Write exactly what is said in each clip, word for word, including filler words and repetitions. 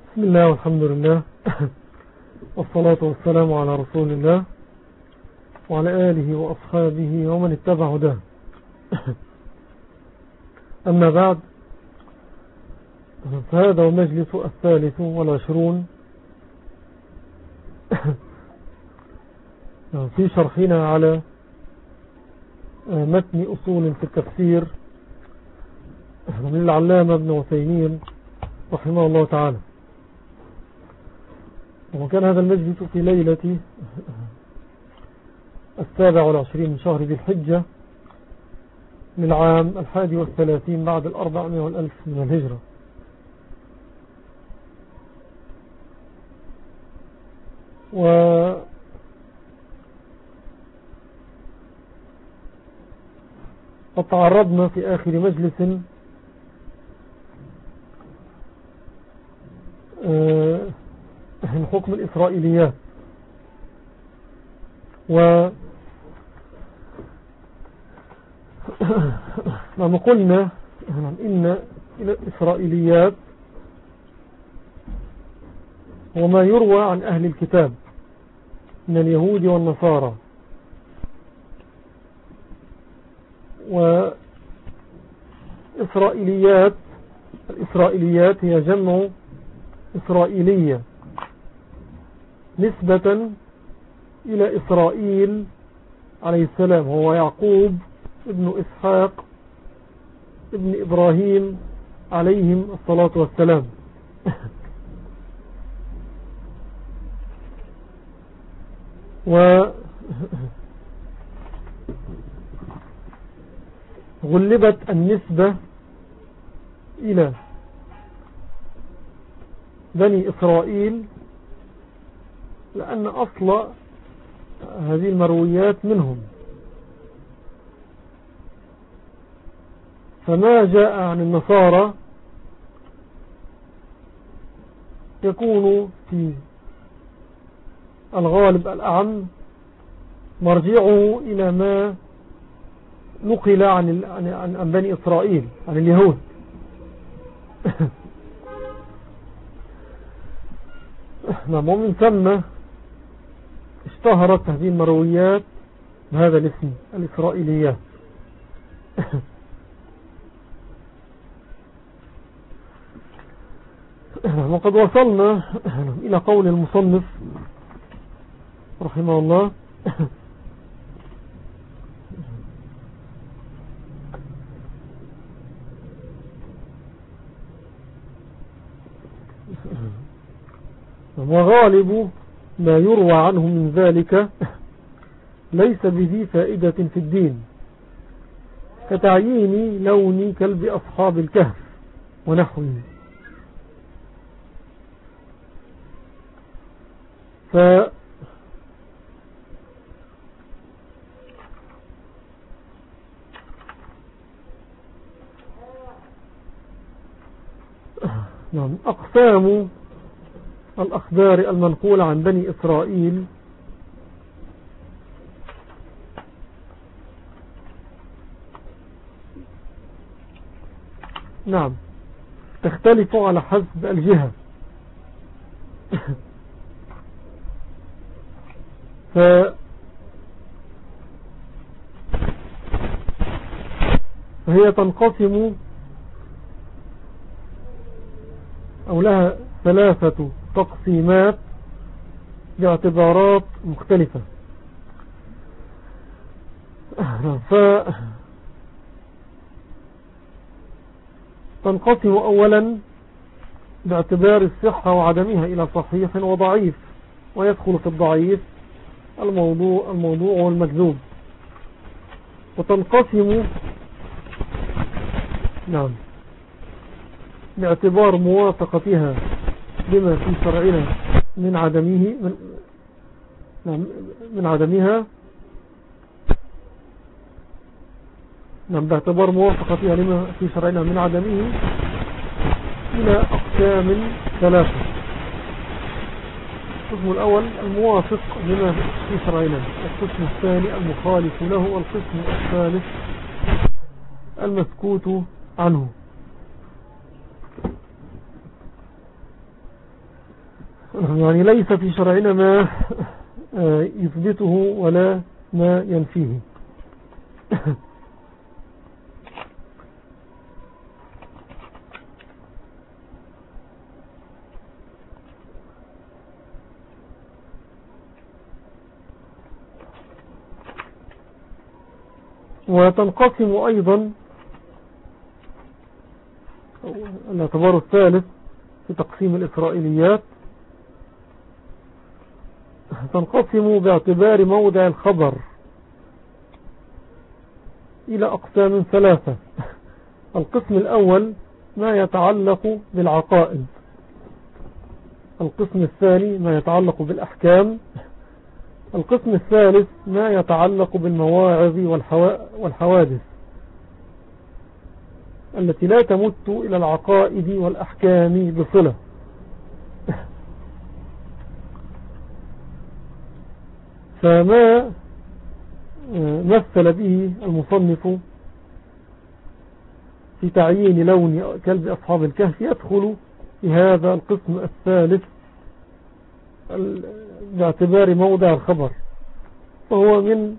بسم الله والحمد لله والصلاة والسلام على رسول الله وعلى آله وأصحابه ومن اتبع هداه. أما بعد، فهذا المجلس الثالث والعشرون في شرحنا على متن أصول في التفسير من العلامة ابن عثيمين رحمه الله تعالى. وكان هذا المجلس في ليلة السابع والعشرين من شهر ذي الحجة من العام الحادي والثلاثين بعد الأربعمائة والألف من الهجرة. و وتعرضنا في آخر مجلس من حكم الإسرائيليات، و ما قلنا إن الإسرائيليات هو ما يروى عن أهل الكتاب من اليهود والنصارى، وإسرائيليات الإسرائيليات هي جمع إسرائيلية نسبة إلى إسرائيل عليه السلام، هو يعقوب ابن إسحاق ابن إبراهيم عليهم الصلاة والسلام. وغلبت النسبة إلى بني إسرائيل لأن أصل هذه المرويات منهم، فما جاء عن النصارى يكون في الغالب الأعم مرجعه إلى ما نقل عن عن بني إسرائيل، عن اليهود. نعم، ومن ثم اشتهرت هذه المرويات بهذا الاسم، الإسرائيليات. وقد وصلنا إلى قول المصنف رحمه الله وغالب ما يروى عنه من ذلك ليس بذي فائدة في الدين، كتعيين لون كلب أصحاب الكهف ونحوه. ف نعم أقسام الأخبار المنقولة عن بني إسرائيل نعم تختلف على حسب الجهة. ف فهي تنقسم أو لها ثلاثة تقسيمات باعتبارات مختلفة. ف تنقسم أولا باعتبار الصحة وعدمها إلى صحيح وضعيف، ويدخل في الضعيف الموضوع الموضوع والمكذوب. وتنقسم نعم باعتبار موافقتها بما في شرعنا من عدمه من, نعم من عدمها نعم باعتبار موافقتها لما في شرعنا من عدمه إلى أقسام ثلاثة. القسم الأول الموافق لما في شرعنا، القسم الثاني المخالف له، والقسم الثالث المسكوت عنه. يعني ليس في شرعنا ما يثبته ولا ما ينفيه. وتنقسم أيضا الاعتبار الثالث في تقسيم الإسرائيليات، تنقسم باعتبار موضع الخبر إلى أقسام ثلاثة. القسم الأول ما يتعلق بالعقائد، القسم الثاني ما يتعلق بالأحكام، القسم الثالث ما يتعلق بالمواعظ والحوادث التي لا تمت إلى العقائد والأحكام بصلة. فما مثل به المصنف في تعيين لون كلب أصحاب الكهف يدخل في هذا القسم الثالث باعتبار موضع الخبر، وهو من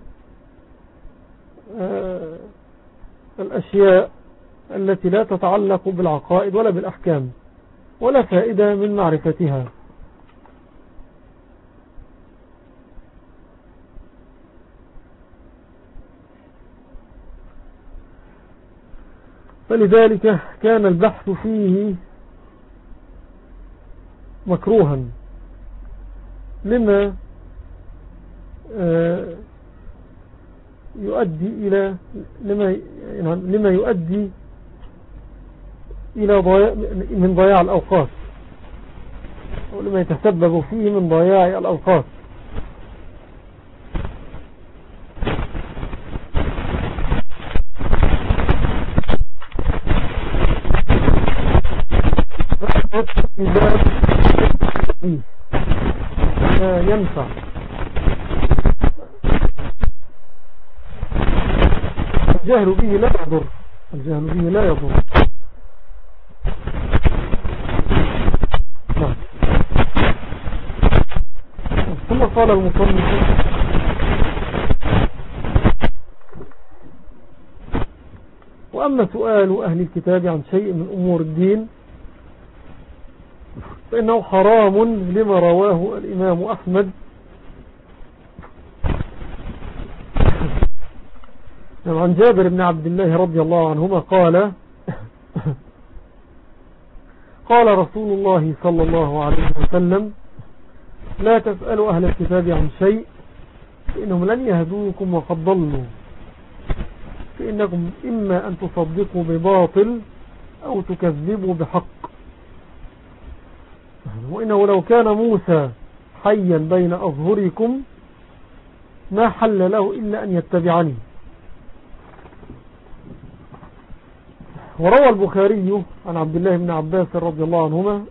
الأشياء التي لا تتعلق بالعقائد ولا بالأحكام ولا فائدة من معرفتها. فلذلك كان البحث فيه مكروها لما يؤدي إلى لما لما يؤدي إلى ضياع من ضياع الأوقات، ولما يتسبب فيه من ضياع الأوقات. ما ينفع الجهل به لا يضر، الجهل به لا يضر. نعم. ثم قال المصنف: وأما سؤال أهل الكتاب عن شيء من أمور الدين فإنه حرام لما رواه الإمام أحمد عن جابر بن عبد الله رضي الله عنهما قال: قال رسول الله صلى الله عليه وسلم: لا تسألوا أهل الكتاب عن شيء فإنهم لن يهدوكم وقد ضلوا، فإنكم إما أن تصدقوا بباطل أو تكذبوا بحق، وإنه لو كان موسى حيا بين أظهركم ما حل له إلا أن يتبعني. وروى البخاري عن عبد الله بن عباس رضي الله عنهما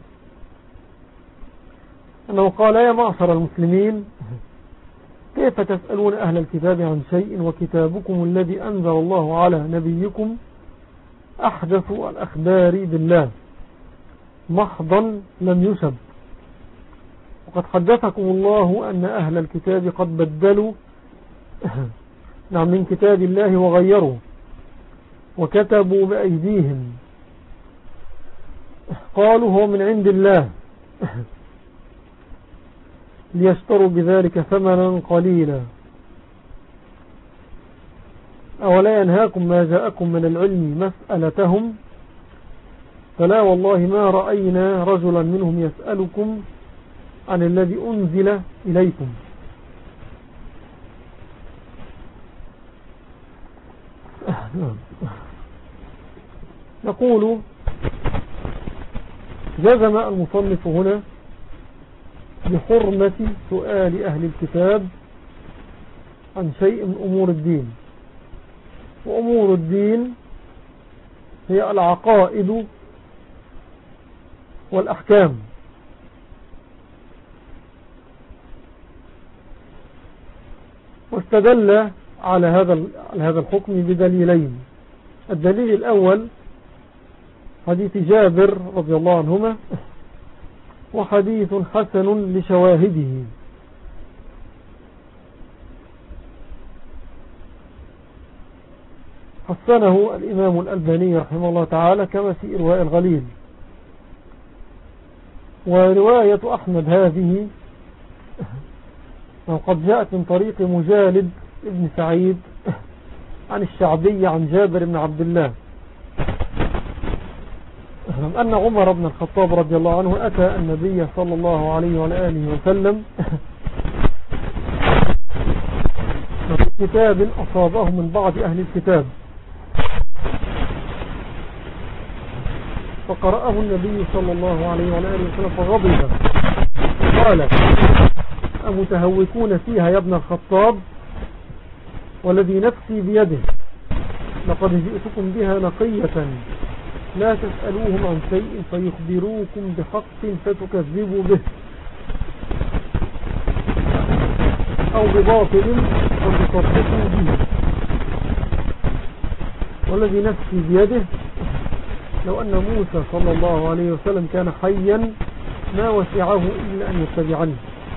أنه قال: يا معشر المسلمين، كيف تسألون أهل الكتاب عن شيء وكتابكم الذي أنزل الله على نبيكم أحدث الأخبار بالله محضا لم يشب، وقد حدثكم الله أن أهل الكتاب قد بدلوا نعم من كتاب الله وغيروا وكتبوا بأيديهم، قالوا هو من عند الله ليشتروا بذلك ثمنا قليلا. أولا ينهاكم ما جاءكم من العلم مسألتهم، فلا والله ما رأينا رجلا منهم يسألكم عن الذي أنزل إليكم. نقول: جزم المصنف هنا بحرمة سؤال أهل الكتاب عن شيء من أمور الدين، وأمور الدين هي العقائد والأحكام. واستدل على هذا على هذا الحكم بدليلين. الدليل الأول حديث جابر رضي الله عنهما وحديث حسن لشواهده. حسنه الإمام الألباني رحمه الله تعالى كما في إرواء الغليل. ورواية أحمد هذه وقد جاءت من طريق مجالد ابن سعيد عن الشعبي عن جابر بن عبد الله أن عمر بن الخطاب رضي الله عنه أتى النبي صلى الله عليه وآله وسلم بكتاب أصابه من بعض أهل الكتاب، فقرأه النبي صلى الله عليه وآله وسلم فغضب قال: أمتهوكون فيها يا ابن الخطاب؟ والذي نفسي بيده لقد جئتكم بها نقية، لا تسألوهم عن شيء فيخبروكم بحق فتكذبوا به، أو بباطل فتصدقوا به. والذي نفسي بيده لو أن موسى صلى الله عليه وسلم كان حيا ما وسعه إلا أن يتبعني.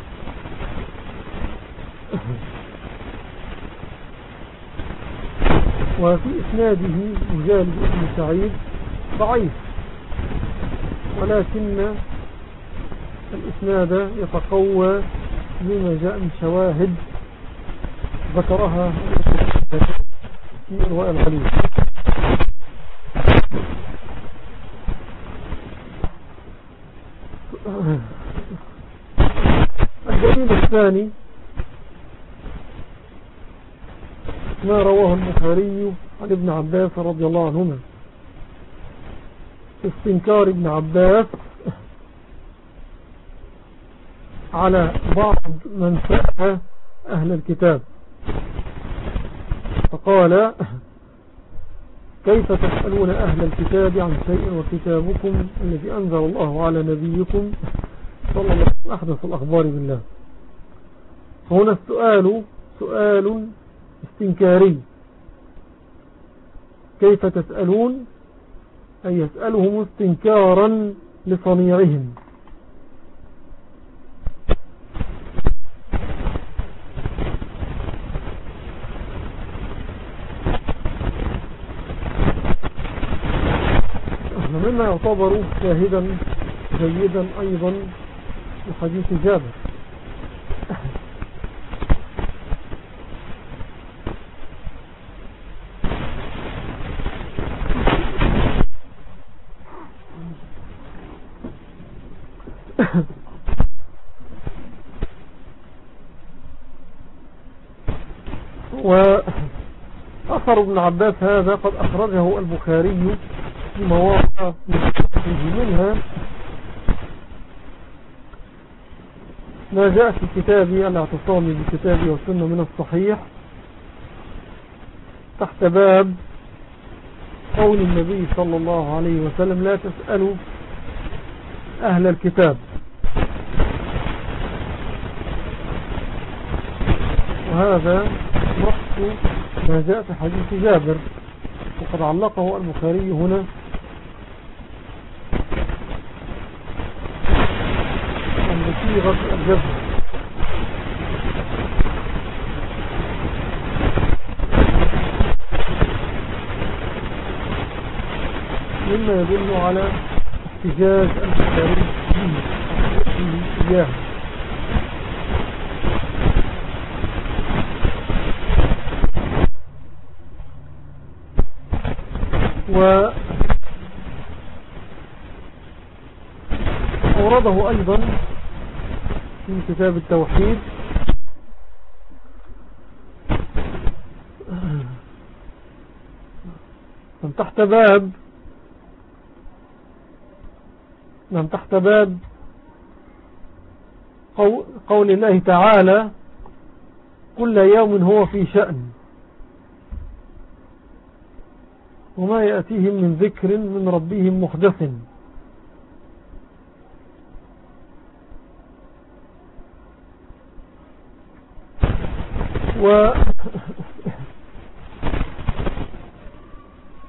وفي إسناده مجالد بن سعيد ضعيف، ولكن الإسناد يتقوى بما جاء من شواهد ذكرها في إرواء الغليل. الدليل الثاني ما رواه البخاري عن ابن عباس رضي الله عنهما، استنكار ابن عباس على بعض من سأل أهل الكتاب فقال: كيف تسألون أهل الكتاب عن شيء وكتابكم الذي أنزل الله على نبيكم صلى الله عليه وسلم أحدث الأخبار بالله. هنا السؤال سؤال استنكاري، كيف تسألون أي يسألهم استنكارا لصنيعهم. مما يعتبر شاهدا جيدا أيضا لحديث جابر. وأثر ابن عباس هذا قد أخرجه البخاري في مواقع منها ما جاء في كتابي الاعتصام بالكتاب والسنة من الصحيح تحت باب قول النبي صلى الله عليه وسلم: لا تسألوا أهل الكتاب. وهذا نص ما جاء في حديث جابر، وقد علقه البخاري هنا عند صيغة الجزم. مما يدل على احتجاج البخاري فيه إياه. وأورده أيضا في كتاب التوحيد من تحت باب من تحت باب قول الله تعالى: كل يوم هو في شأن، وما يأتيهم من ذكر من ربهم محدث. و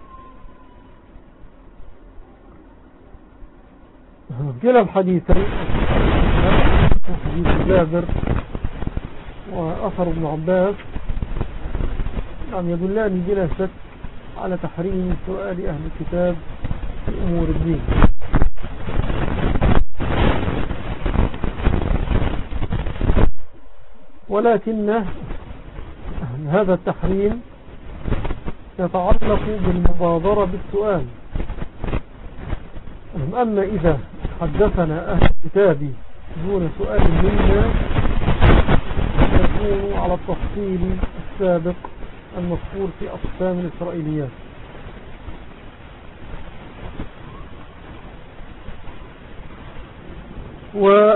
كلا الحديثين حديث جابر وأثر ابن عباس نعم يدلان بلا شك على تحريم سؤال أهل الكتاب في أمور الدين. ولكن هذا التحريم يتعلق بالمبادرة بالسؤال. أما إذا حدثنا أهل الكتاب دون سؤال منا يكون على التفصيل السابق المذكور في أقسام الإسرائيليات. و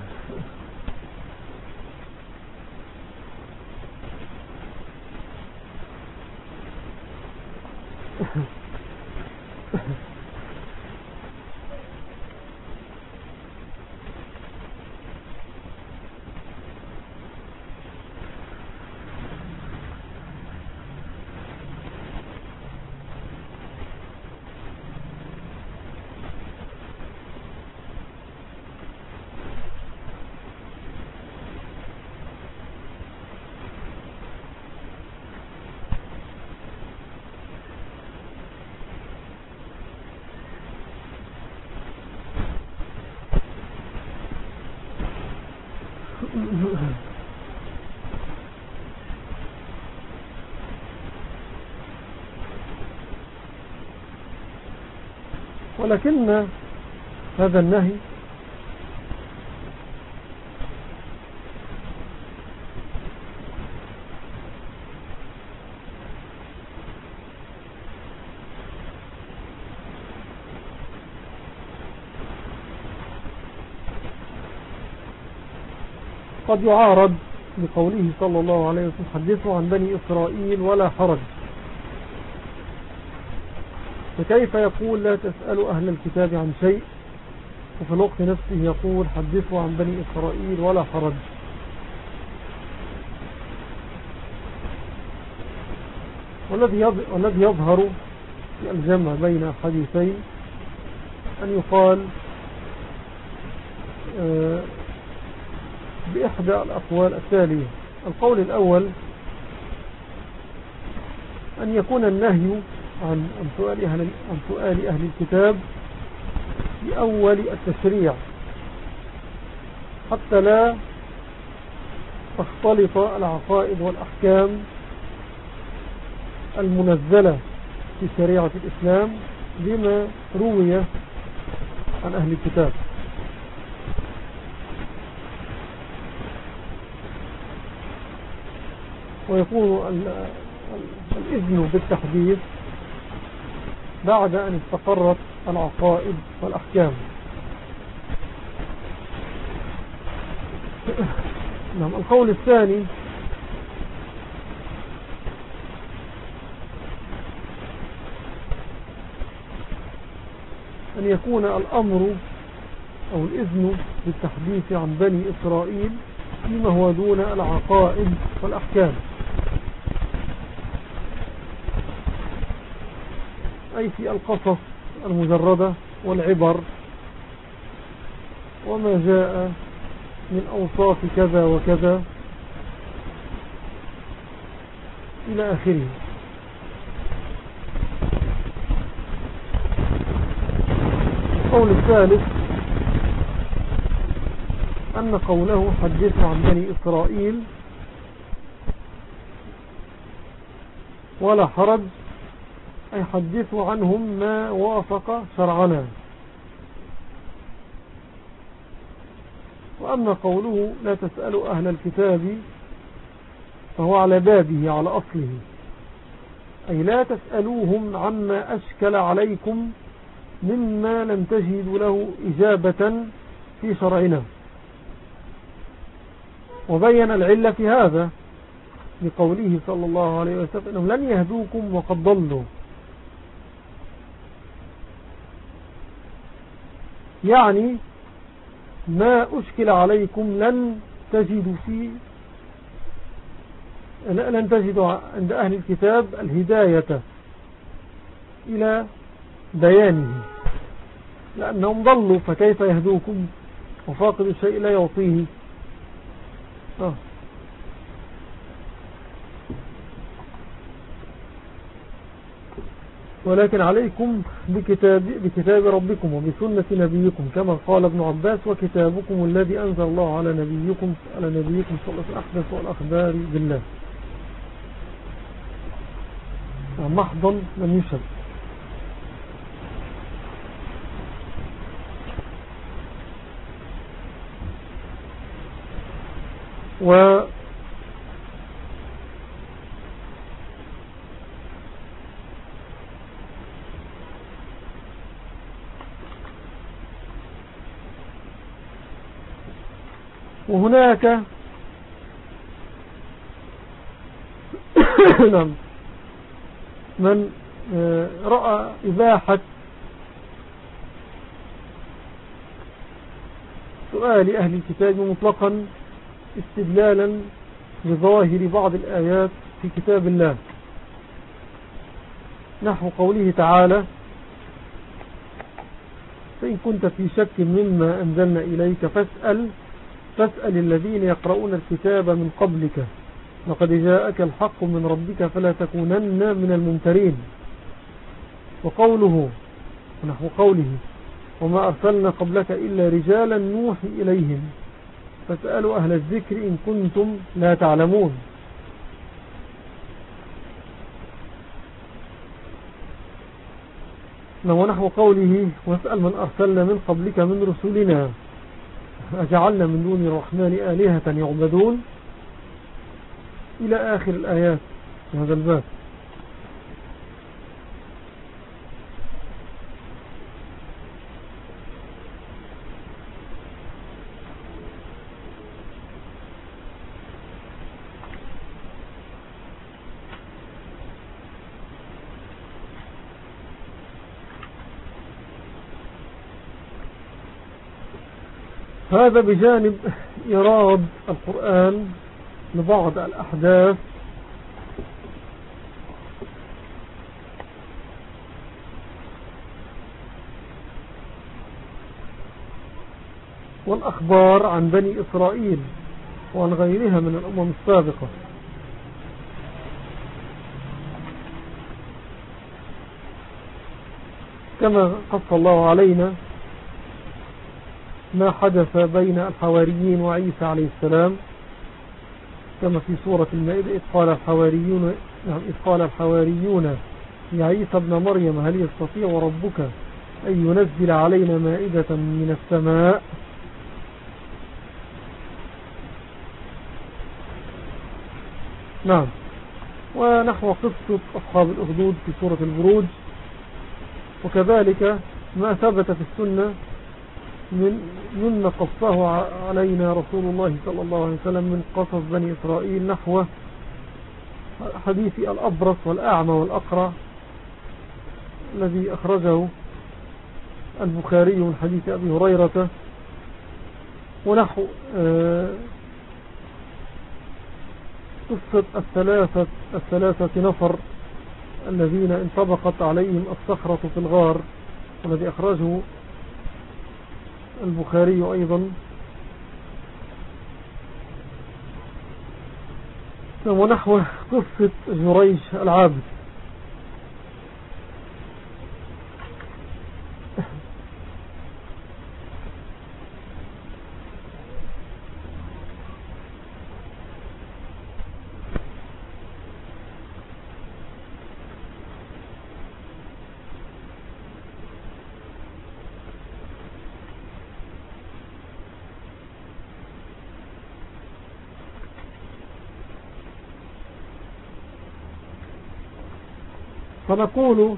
ولكن هذا النهي قد يعارض بقوله صلى الله عليه وسلم حدثوا عن بني إسرائيل ولا حرج. فكيف يقول لا تسألوا أهل الكتاب عن شيء وفي الوقت نفسه يقول حدثوا عن بني إسرائيل ولا حرج؟ والذي يظهر في الجمع بين الحديثين أن يقال بإحدى الأقوال التالية. القول الأول أن يكون النهي عن سؤال أهل, عن سؤال أهل الكتاب في أول التشريع حتى لا تختلط العقائد والأحكام المنزلة في شريعة الإسلام بما روي عن أهل الكتاب. ويكون الإذن بالتحديث بعد أن استقرت العقائد والأحكام. نعم. القول الثاني أن يكون الأمر أو الإذن بالتحديث عن بني إسرائيل فيما هو دون العقائد والأحكام، أي في القصص المجردة والعبر وما جاء من أوصاف كذا وكذا إلى آخره. القول الثالث أن قوله حدثوا عن بني إسرائيل ولا حرج أي حدثوا عنهم ما وافق شرعنا. وأما قوله لا تسألوا أهل الكتاب فهو على بابه على أصله، أي لا تسألوهم عما أشكل عليكم مما لم تجدوا له إجابة في شرعنا. وبين العلة في هذا بقوله صلى الله عليه وسلم إنهم لن يهدوكم وقد ضلوا، يعني ما أشكل عليكم لن تجدوا فيه لن تجدوا عند أهل الكتاب الهداية إلى بيانه، لأنهم ضلوا فكيف يهدوكم وفاقد الشيء لا يعطيه آه. ولكن عليكم بكتاب, بكتاب ربكم وبسنة نبيكم كما قال ابن عباس وكتابكم الذي أنزل الله على نبيكم على نبيكم صلى الله عليه وسلم أحدث والأخبار بالله. محضا لم يشد. و وهناك نعم من رأى إباحة سؤال أهل الكتاب مطلقا استدلالا بظاهر بعض الآيات في كتاب الله، نحو قوله تعالى: فإن كنت في شك مما أنزلنا إليك فاسأل فاسأل الذين يقرؤون الكتاب من قبلك لقد جاءك الحق من ربك فلا تكونن من الممترين. وقوله ونحو قوله: وما أرسلنا قبلك إلا رجالا نوحي إليهم فاسألوا أهل الذكر إن كنتم لا تعلمون. ونحو قوله: واسأل من أرسلنا من قبلك من رسولنا أجعلنا من دون الرحمن آلهة يعبدون، إلى آخر الآيات في هذا الباب. هذا بجانب إيراد القرآن لبعض الأحداث والأخبار عن بني إسرائيل وعن غيرها من الأمم السابقة، كما قص الله علينا ما حدث بين الحواريين وعيسى عليه السلام، كما في سورة المائدة: إذ قال الحواريون نعم إذ قال الحواريون يا عيسى ابن مريم هل يستطيع ربك أن ينزل علينا مائدة من السماء. نعم. ونحو قصة أصحاب الأخدود في سورة البروج، وكذلك ما ثبت في السنة من مما قصه علينا رسول الله صلى الله عليه وسلم من قصص بني إسرائيل، نحو حديث الأبرص والأعمى والأقرع الذي أخرجه البخاري من حديث أبي هريرة، ونحو قصة الثلاثة, الثلاثة نفر الذين انطبقت عليهم الصخرة في الغار والذي أخرجه البخاري أيضا، ونحو قصة جريج العابد. فنقول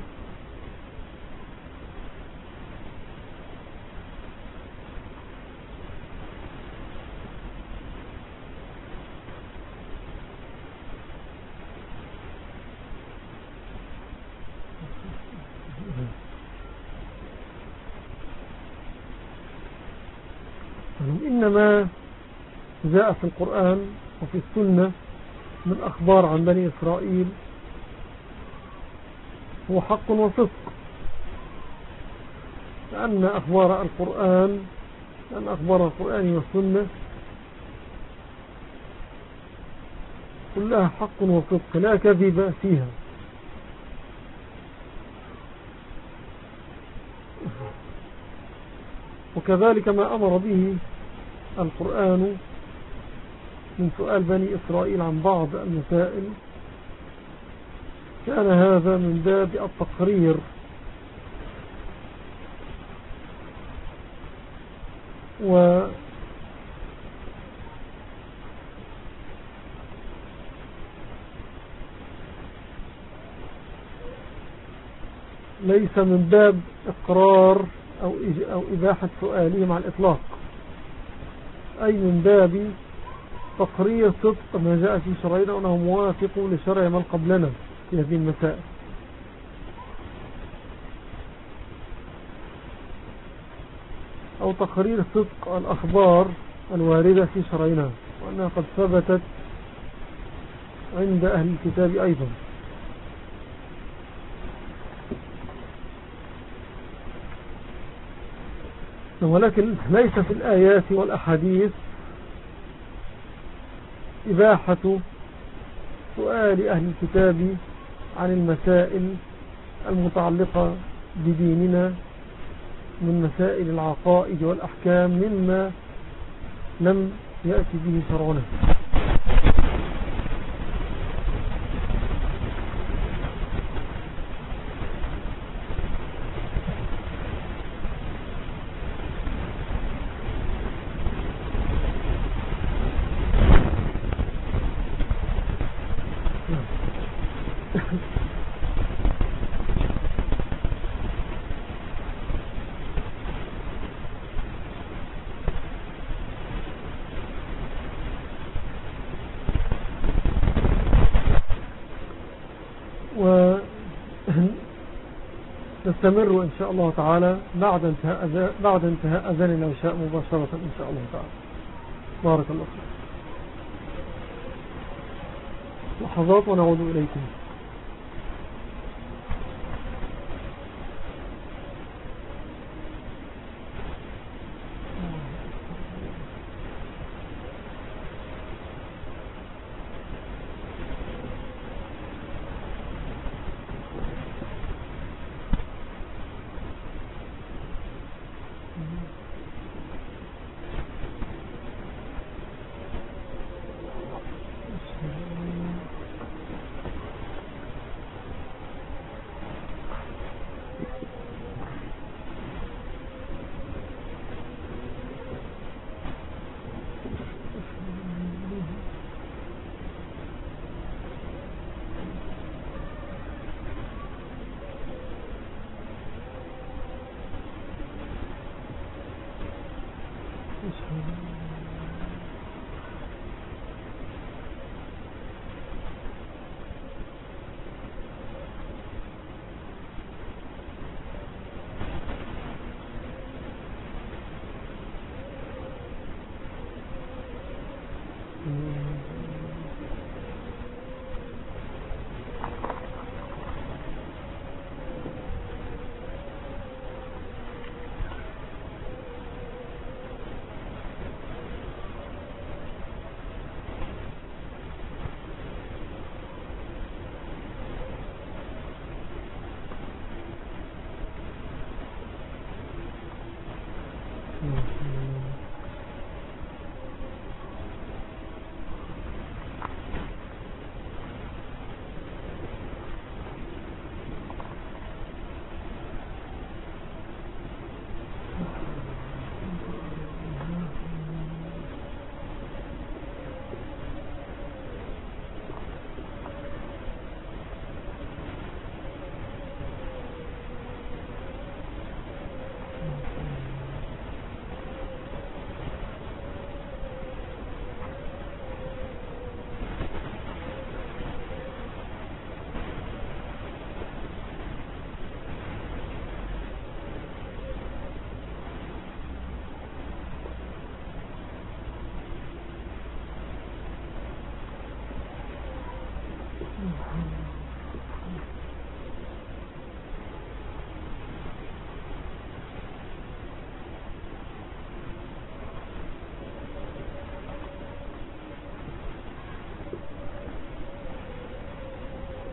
إنما جاء في القرآن وفي السنة من أخبار عن بني إسرائيل هو حق وصدق، لأن أخبار القرآن لأن أخبار القرآن والسنة كلها حق وصدق لا كذب فيها. وكذلك ما أمر به القرآن من سؤال بني إسرائيل عن بعض المسائل كان هذا من باب التقرير و ليس من باب إقرار أو أو إباحة سؤالهم على الإطلاق، أي من باب تقرير صدق ما جاء في شرعنا وأنه موافق لشرع من قبلنا في هذه المسائل. أو تقرير صدق الأخبار الواردة في شرعنا وأنها قد ثبتت عند أهل الكتاب أيضا. ولكن ليس في الآيات والأحاديث إباحة سؤال أهل الكتاب عن المسائل المتعلقة بديننا من مسائل العقائد والأحكام مما لم يأتي به شرعنا. ونستمر إن شاء الله تعالى بعد انتهاء بعد انتهاء أذان العشاء مباشرة إن شاء الله تعالى. بارك الله فيك. لحظات ونعود إليكم.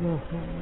نعم.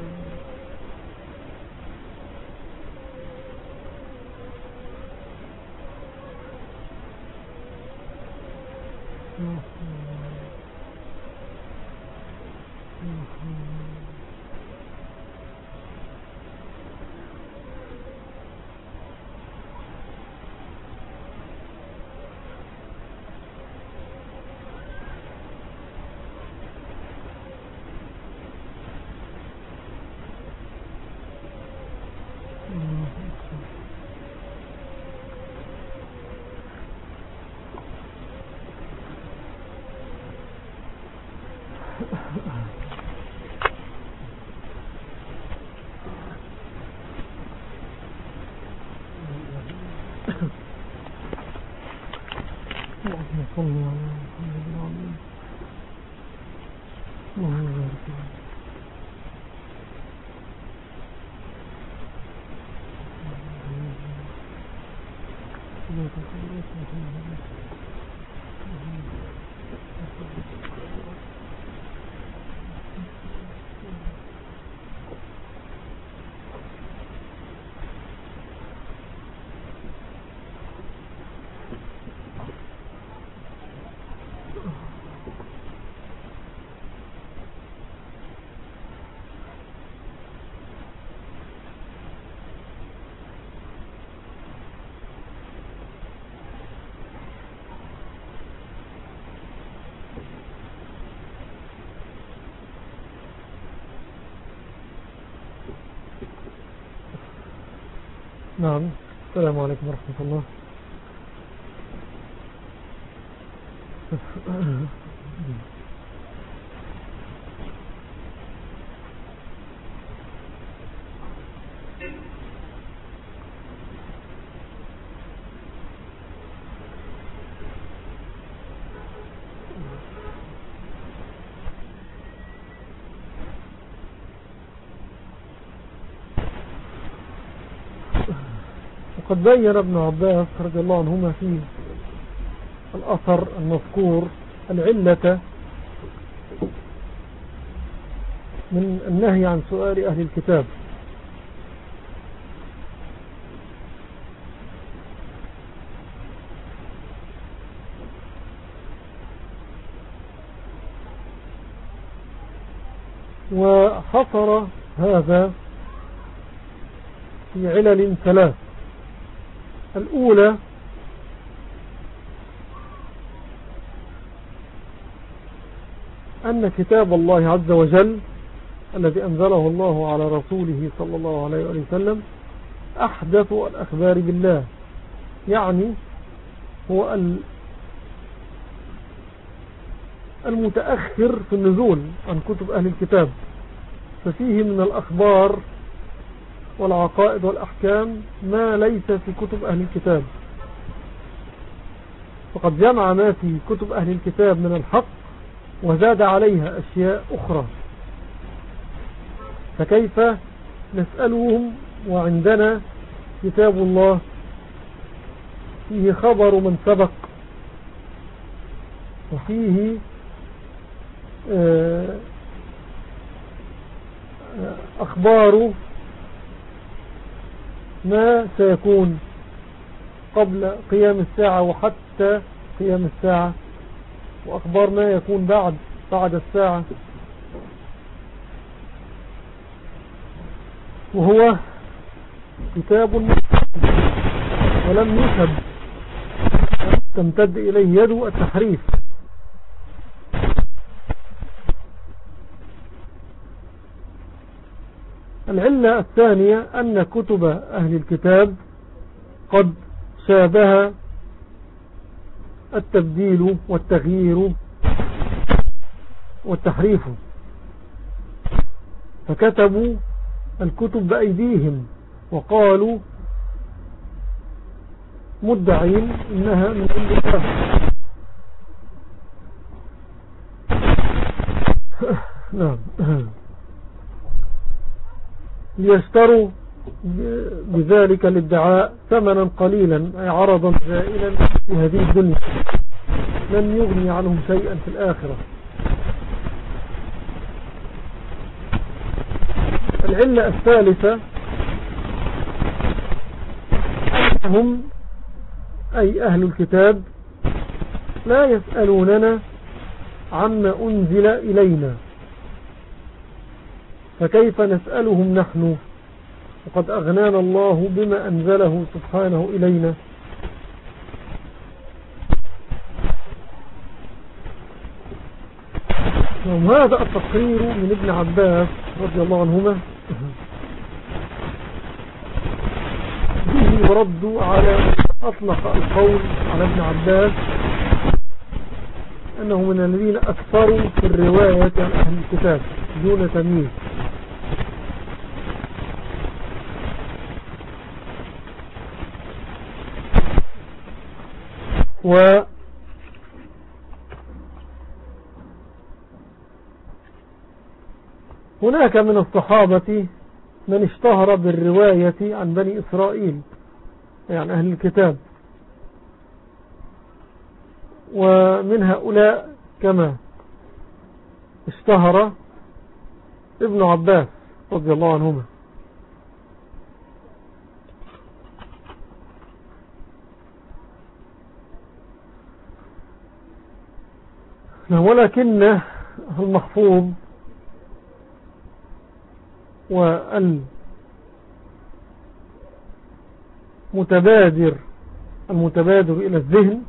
اللهم صل على محمد وعلى اللهم بارك نعم. السلام عليكم ورحمة الله. وقد بين ابن عباس رضي الله عنهما في الأثر المذكور العلة من النهي عن سؤال أهل الكتاب، وحصر هذا في علل ثلاث. الأولى أن كتاب الله عز وجل الذي أنزله الله على رسوله صلى الله عليه وسلم أحدث الأخبار بالله، يعني هو المتأخر في النزول عن كتب أهل الكتاب، ففيه من الأخبار والعقائد والأحكام ما ليس في كتب أهل الكتاب، فقد جمع ما في كتب أهل الكتاب من الحق وزاد عليها أشياء أخرى، فكيف نسألهم وعندنا كتاب الله فيه خبر من سبق وفيه أخبار ما سيكون قبل قيام الساعة وحتى قيام الساعة، وأخبار ما يكون بعد بعد الساعة، وهو كتاب ولم يشهد تمتد إليه يد التحريف. العلة الثانية أن كتب أهل الكتاب قد شابه التبديل والتغيير والتحريف، فكتبوا الكتب بأيديهم وقالوا مدعين إنها من عند الله. نعم. ليشتروا بذلك الادعاء ثمنا قليلا، أي عرضا زائلا في هذه الدنيا لن يغني عنهم شيئا في الآخرة. العلة الثالثة أنهم أي أهل الكتاب لا يسألوننا عما أنزل إلينا، فكيف نسألهم نحن وقد أغنانا الله بما أنزله سبحانه إلينا. وهذا التقرير من ابن عباس رضي الله عنهما به يرد على أطلق القول على ابن عباس أنه من الذين أكثروا في الرواية عن أهل الكتاب دون تمييز. و هناك من الصحابة من اشتهر بالرواية عن بني إسرائيل يعني أهل الكتاب، ومن هؤلاء كما اشتهر ابن عباس رضي الله عنهما. ولكن المحفوظ والمتبادر المتبادر إلى الذهن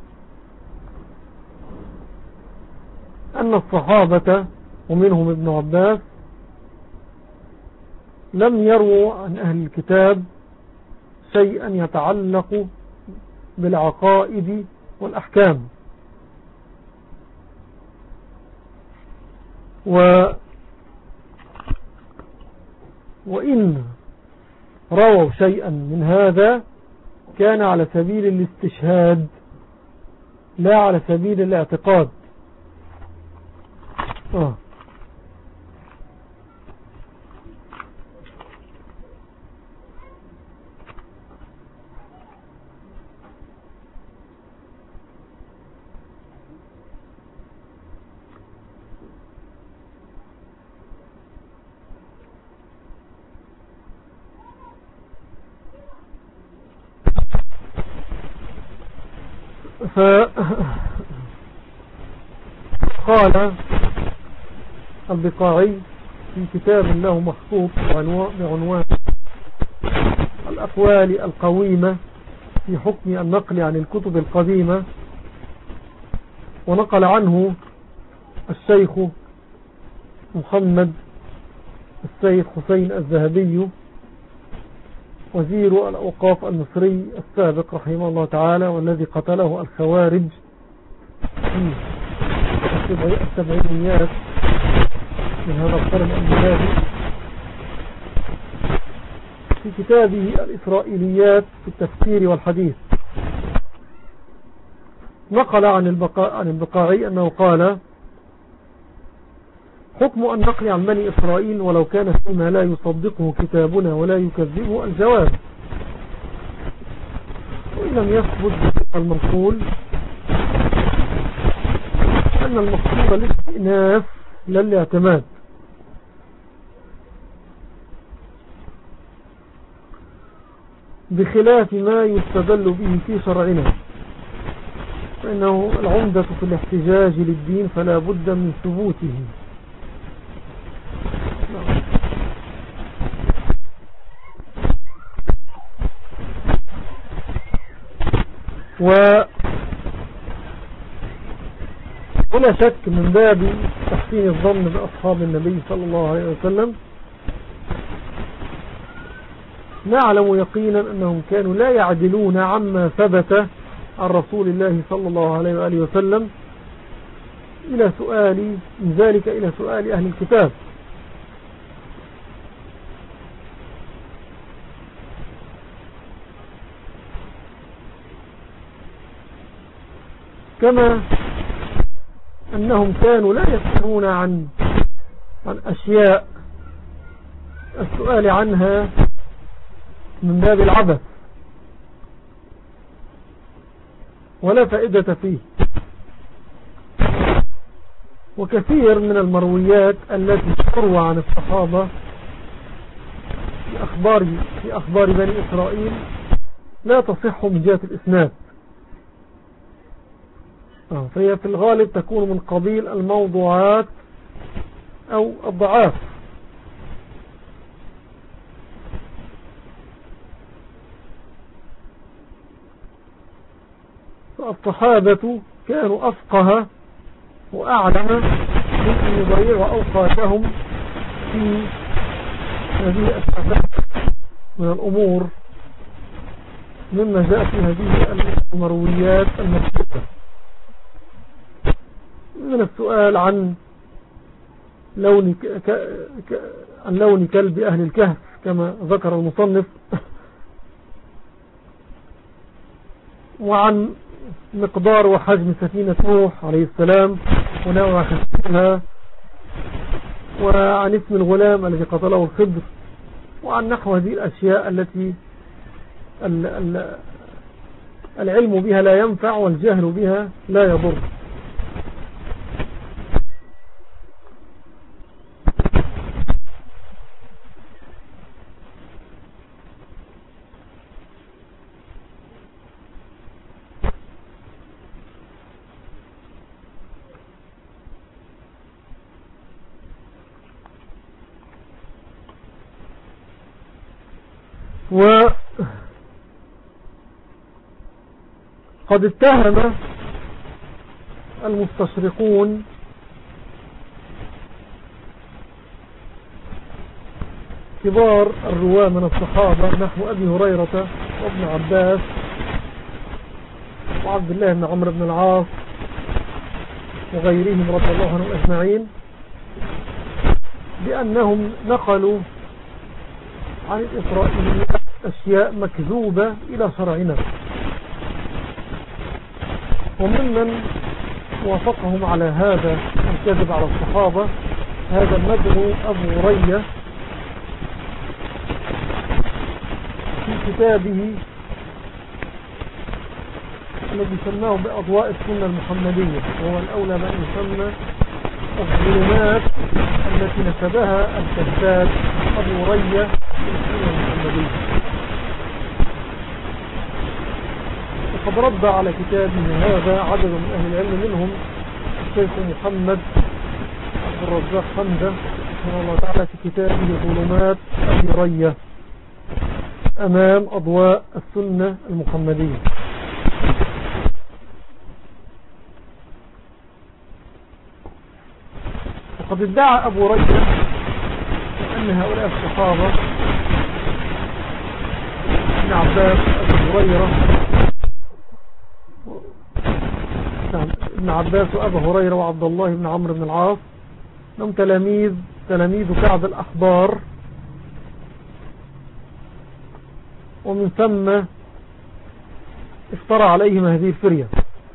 أن الصحابة ومنهم ابن عباس لم يروا عن أهل الكتاب شيئا يتعلق بالعقائد والأحكام، و وإن رووا شيئا من هذا كان على سبيل الاستشهاد لا على سبيل الاعتقاد. آه. فقال البقاعي في كتاب له مخطوط بعنوان الأقوال القويمة في حكم النقل عن الكتب القديمة، ونقل عنه الشيخ محمد السيد حسين الذهبي وزير الأوقاف المصري السابق رحمه الله تعالى، والذي قتله الخوارج في السبعينيات من هذا القرن الميلادي، في كتابه الإسرائيليات في التفسير والحديث. نقل عن البقاء عن البقاعي أنه قال: حكم النقل عن بني إسرائيل ولو كان فيما لا يصدقه كتابنا ولا يكذبه الجواب، وإن لم يثبت المنقول أن المقصود الاستئناف لا الاعتماد. بخلاف ما يستدل به في شرعنا، فإنه العمدة في الاحتجاج للدين فلا بد من ثبوته. ولا شك من باب تحسين الظن بأصحاب النبي صلى الله عليه وسلم نعلم يقينا أنهم كانوا لا يعدلون عما ثبت عن رسول الله صلى الله عليه وآله وسلم إلى سؤال من ذلك إلى سؤال أهل الكتاب. كما أنهم كانوا لا يسألون عن عن أشياء السؤال عنها من باب العبث ولا فائدة فيه. وكثير من المرويات التي تروى عن الصحابة أخبار في أخبار بني إسرائيل لا تصح من جهة الإسناد، فهي في الغالب تكون من قبيل الموضوعات أو الضعاف. فالصحابة كانوا أفقه وأعلم من أن يضيعوا أوقاتهم في هذه الأسباب من الأمور مما جاء في هذه المرويات المكتوبة من السؤال عن لون ك... ك... عن لون كلب أهل الكهف كما ذكر المصنف، وعن مقدار وحجم سفينة نوح عليه السلام ونوع خشبها، وعن اسم الغلام الذي قتله الخضر، وعن نحو هذه الأشياء التي العلم بها لا ينفع والجهل بها لا يضر. وقد اتهم المستشرقون كبار الرواة من الصحابة نحو أبي هريرة وابن عباس وعبد الله بن عمرو بن العاص وغيرهم رضي الله عنهم أجمعين بأنهم نقلوا عن الإسرائيليات أشياء مكذوبة إلى شرعنا، وممن وافقهم على هذا الكذب على الصحابة هذا المدعو أبو هريرة في كتابه الذي سماه بأضواء السنة المحمدية، وهو الأولى ما يسمى الظلمات التي نسبها الكذاب أبو هريرة السنة المحمدية. وقد رد على كتابه هذا عدد من أهل العلم منهم الشيخ محمد عبد الرزاق حمزة رحمه الله تعالى في كتابه ظلمات أبي هريرة أمام أضواء السنة المحمدية. وقد ادعى أبو هريرة أن هؤلاء الصحابة ابن عباس أبو هريرة ابن عباس وأبو هريرة وعبد الله بن عمرو بن العاص هم تلاميذ تلاميذ كعب الأحبار، ومن ثم افترى عليهم هذه الفرية.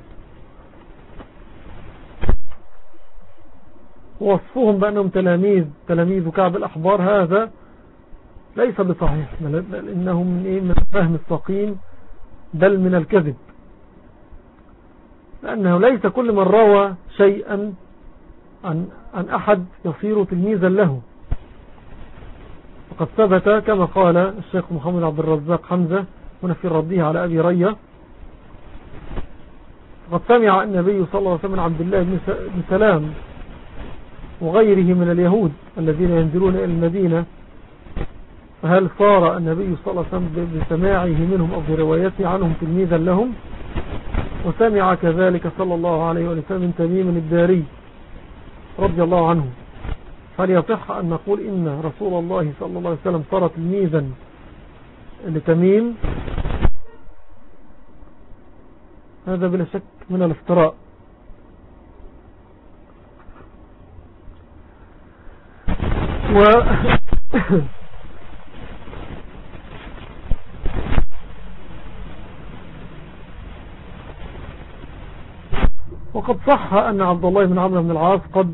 ووصفهم بأنهم تلاميذ تلاميذ كعب الأحبار هذا ليس بصحيح، بل إنهم من الفهم السقيم بل من الكذب، لأنه ليس كل من روى شيئا عن, عن أحد يصير تلميذا له. وقد ثبت كما قال الشيخ محمد عبد الرزاق حمزة هنا في رده على أبي هريرة، وقد سمع النبي صلى الله عليه وسلم عبد الله بن سلام وغيره من اليهود الذين ينزلون إلى المدينة، فهل صار النبي صلى الله عليه وسلم بسماعه منهم أو بروايته عنهم تلميذا لهم؟ وسمع كذلك صلى الله عليه وسلم من تميم الداري رضي الله عنه. هل يصح أن نقول إن رسول الله صلى الله عليه وسلم صار تلميذا لتميم؟ هذا بلا شك من الافتراء. و وقد صح أن عبد الله بن عمرو بن العاص قد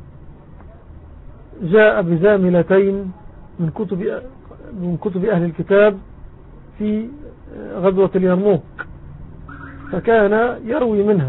جاء بزاملتين من كتب من كتب أهل الكتاب في غزوة اليرموك، فكان يروي منها.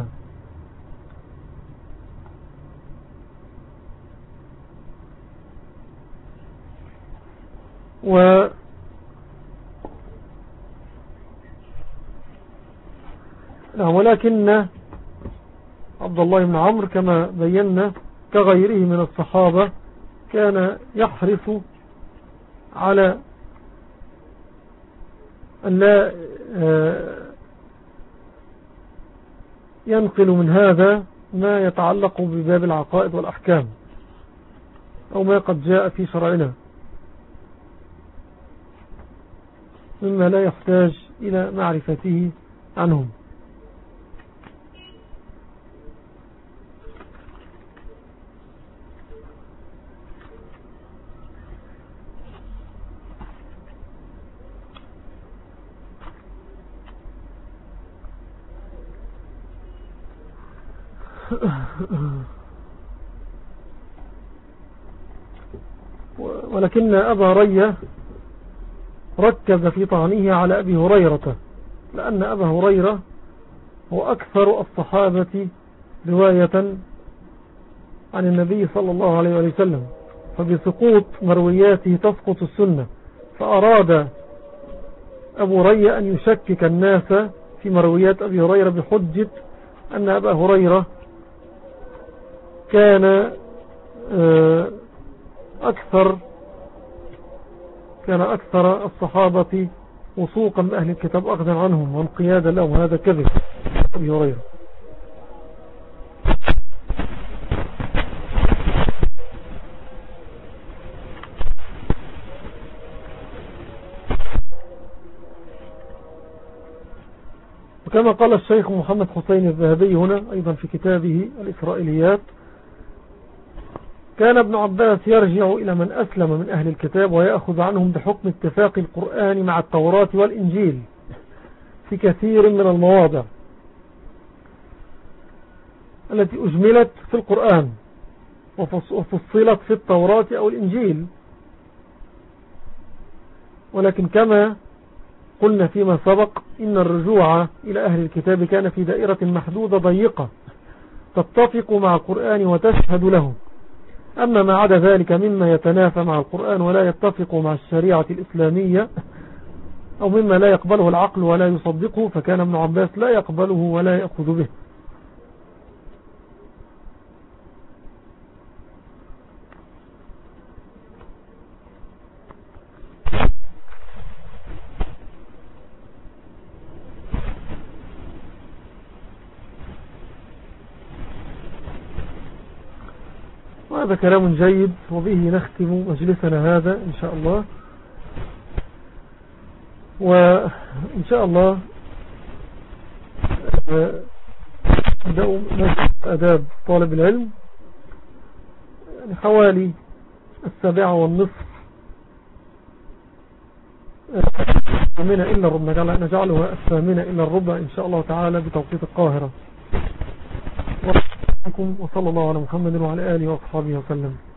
نعم. ولكن عبد الله بن عمرو كما بينا كغيره من الصحابة كان يحرص على أن لا ينقل من هذا ما يتعلق بباب العقائد والأحكام أو ما قد جاء في شرعنا مما لا يحتاج إلى معرفته عنهم. ولكن أبا رية ركز في طعنه على أبي هريرة، لأن أبا هريرة هو أكثر الصحابة رواية عن النبي صلى الله عليه وسلم، فبسقوط مروياته تسقط السنة. فأراد أبو رية أن يشكك الناس في مرويات أبي هريرة بحجة أن أبا هريرة كان أكثر كان أكثر الصحابة وثوقا بأهل الكتاب أخذا عنهم وانقيادا لهم. هذا كذب أبي هريرة. وكما قال الشيخ محمد حسين الذهبي هنا أيضا في كتابه الإسرائيليات: كان ابن عباس يرجع إلى من أسلم من أهل الكتاب ويأخذ عنهم بحكم اتفاق القرآن مع التوراة والإنجيل في كثير من المواضع التي أجملت في القرآن وفصلت في التوراة أو الإنجيل. ولكن كما قلنا فيما سبق إن الرجوع إلى أهل الكتاب كان في دائرة محدودة ضيقة تتفق مع القرآن وتشهد له. أما ما عدا ذلك مما يتنافى مع القرآن ولا يتفق مع الشريعة الإسلامية أو مما لا يقبله العقل ولا يصدقه فكان ابن عباس لا يقبله ولا يأخذ به. وهذا كلام جيد وبه نختم مجلسنا هذا إن شاء الله. وإن شاء الله نبدأ أداب طالب العلم يعني حوالي السابعة والنصف الثامنة إلا الربع، نجعلها الثامنة إلا الربع إن شاء الله تعالى بتوقيت القاهرة. وصلى الله على محمد وعلى آله وأصحابه وسلم.